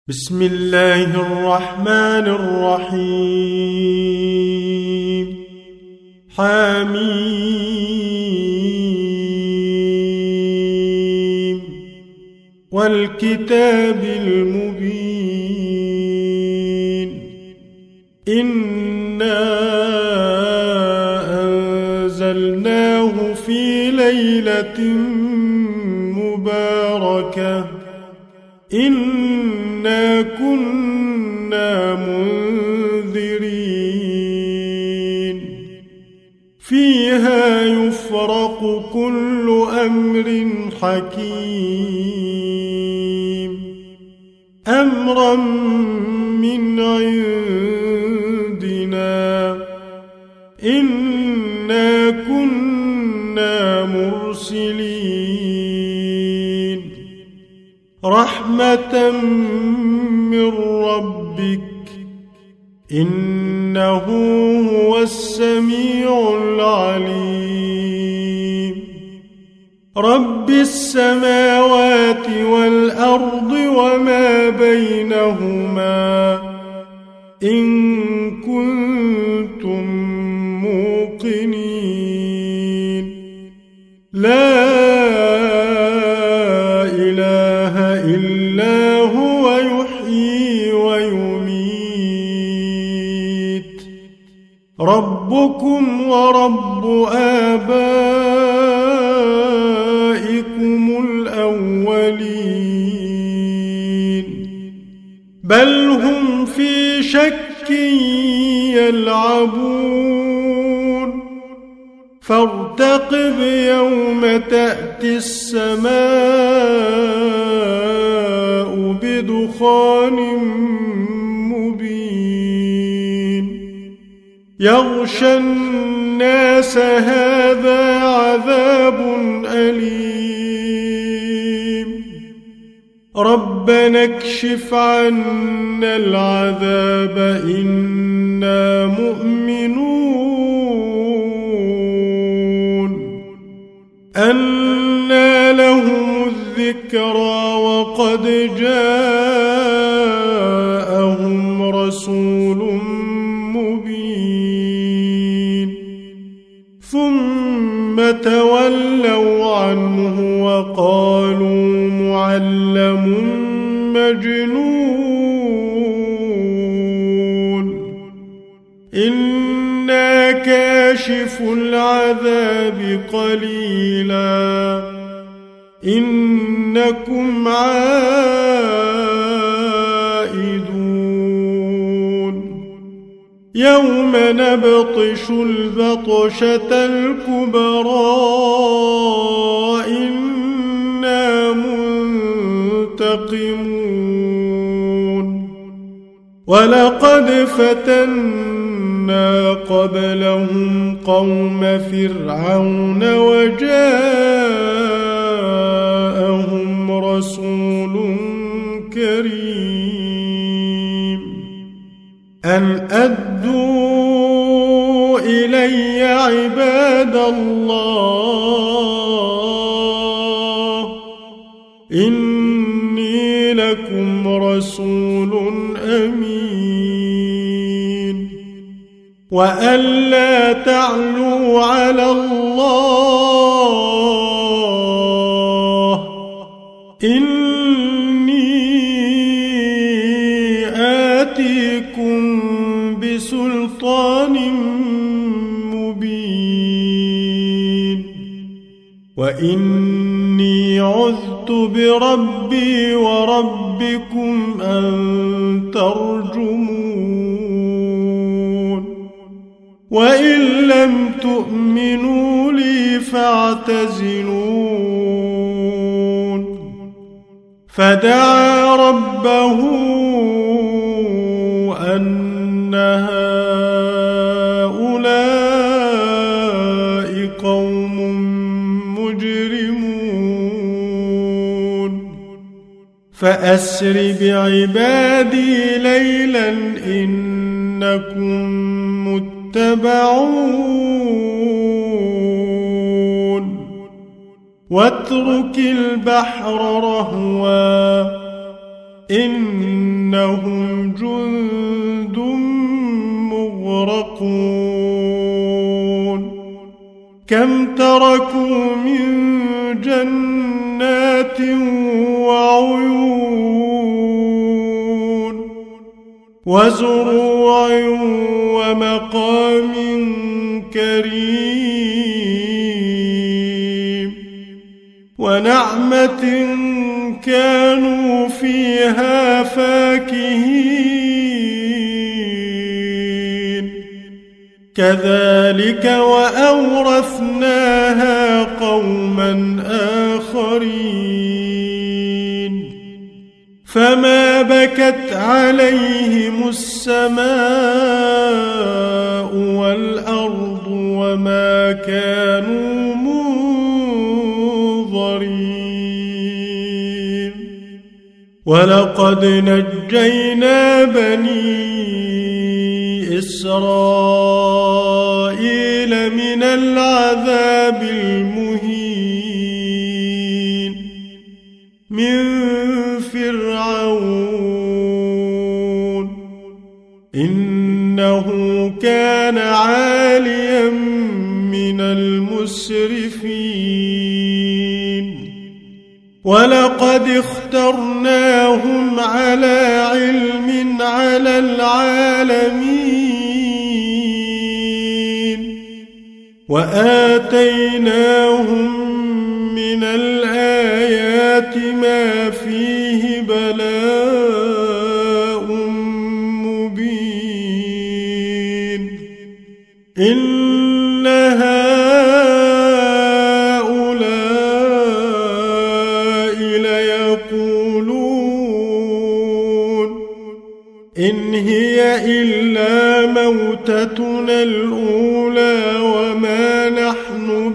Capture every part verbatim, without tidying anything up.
بسم الله الرحمن الرحيم حميم والكتاب المبين إنا أنزلناه في ليلة مباركة إنا كنا منذرين فيها يفرق كل أمر حكيم أمرا من عندنا إنا كنا مرسلين رحمة من ربك إنه هو السميع العليم رب السماوات والأرض وما بينهما إن كنتم موقنين لا إلا هو يحيي ويميت ربكم ورب آبائكم الأولين بل هم في شك يلعبون فارتقب يوم تأتي السماء بدخان مبين يغشى الناس هذا عذاب أليم ربنا اكشف عنا العذاب إنا مؤمنون أنى لهم الذكرى وقد جاءهم رسول مبين ثم تولوا عنه وقالوا معلم مجنون إنا كاشف العذاب قليلا إنكم عائدون يوم نبطش البطشة الكبرى إنا منتقمون ولقد فتنا قبلهم قوم فرعون وجاءهم رسول كريم أن أدوا إلي عباد الله إني لكم رسول أمين وأن لا تعلوا على الله إني آتيكم بسلطان مبين وإني عذت بربي وربكم أن ترجمون وإن لم تؤمنوا لي فاعتزلون فدعا ربه أن هؤلاء قوم مجرمون فأسر بعبادي ليلا إنكم متبعون واترك البحر رهوا إنهم جند مغرقون كم تركوا من جنات وعيون وزروع ومقام كريم ونعمة كانوا فيها فاكهين كذلك وأورثناها قوما آخرين فما بكت عليهم السماء والأرض وما كانوا منظرين ولقد نجينا بني إسرائيل من العذاب المهين من فرعون إنه كان عاليا من المسرفين ولقد اخترناهم على علم على العالمين وآتيناهم من الآيات ما فيه بلاء مبين إن هؤلاء ليقولون إن هي إلا موتتنا الأولى وما نحن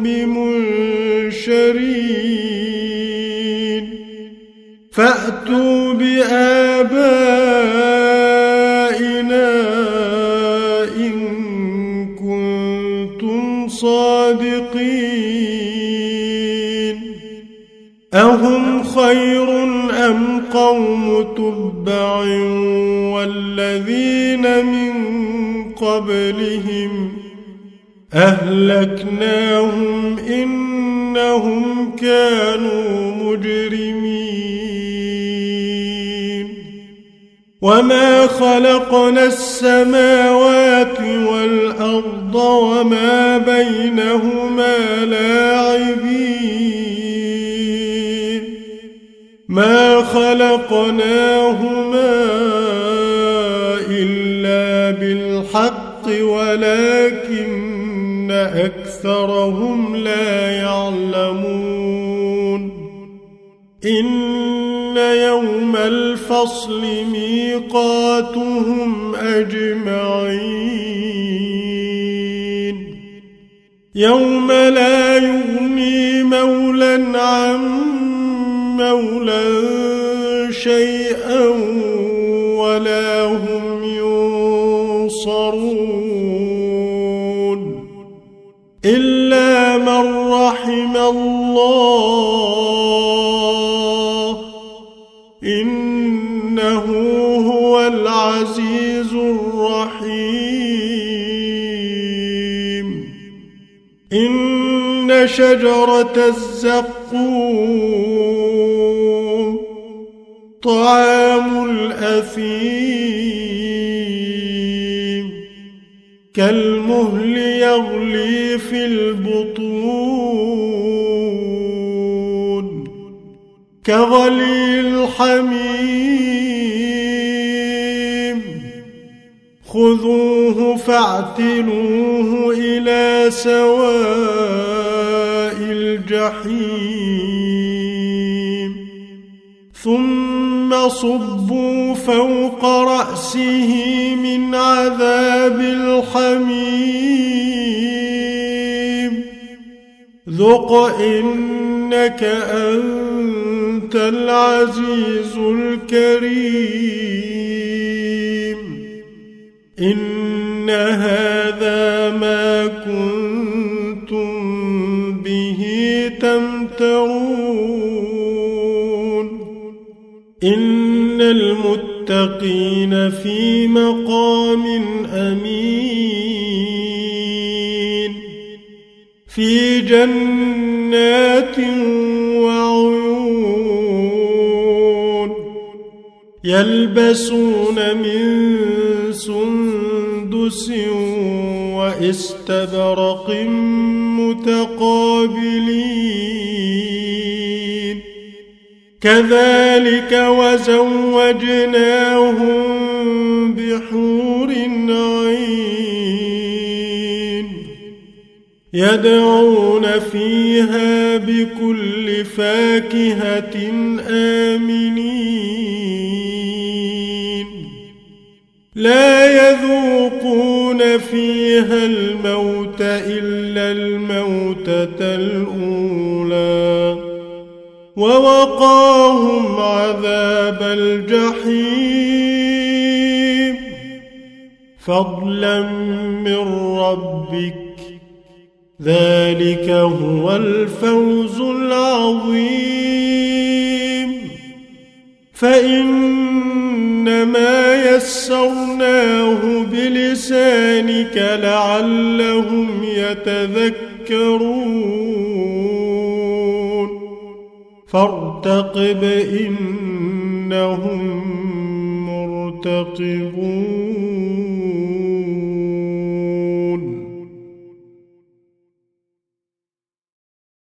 بمنشرين فأتوا بآبائنا إن كنتم صادقين أهم خير أم قوم تبع والذين من قبلهم أهلكناهم إنهم كانوا مجرمين وما خلقنا السماوات والأرض وما بينهما لاعبين ما خلقناهما إلا بالحق ولكن أكثرهم لا يعلمون إن يوم الفصل ميقاتهم أجمعين يوم لا يغني مولى عن مولى شيئا ولا هم ينصرون إلا من رحم الله إنه هو العزيز الرحيم إن شجرة الزقوم طعام الأثيم كالمهل يغلي في البطون كغلي الحميم خذوه فاعتلوه إلى سواء الجحيم ثم صبوا فوق رأسه من عذاب الحميم ذق إنك أنت العزيز الكريم إن هذا ما كنتم به تمترون إن المتقين في مقام أمين في جنات وعيون يلبسون من سندس واستبرق متقابلين كذلك وزوجناهم بحور عين يدعون فيها بكل فاكهة آمنين لا يذوقون فيها الموت إلا الموتة الأولى ووقاهم عذاب الجحيم فضلا من ربك ذلك هو الفوز العظيم فإنما يسرناه بلسانك لعلهم يتذكرون فارتقب إنهم مرتقبون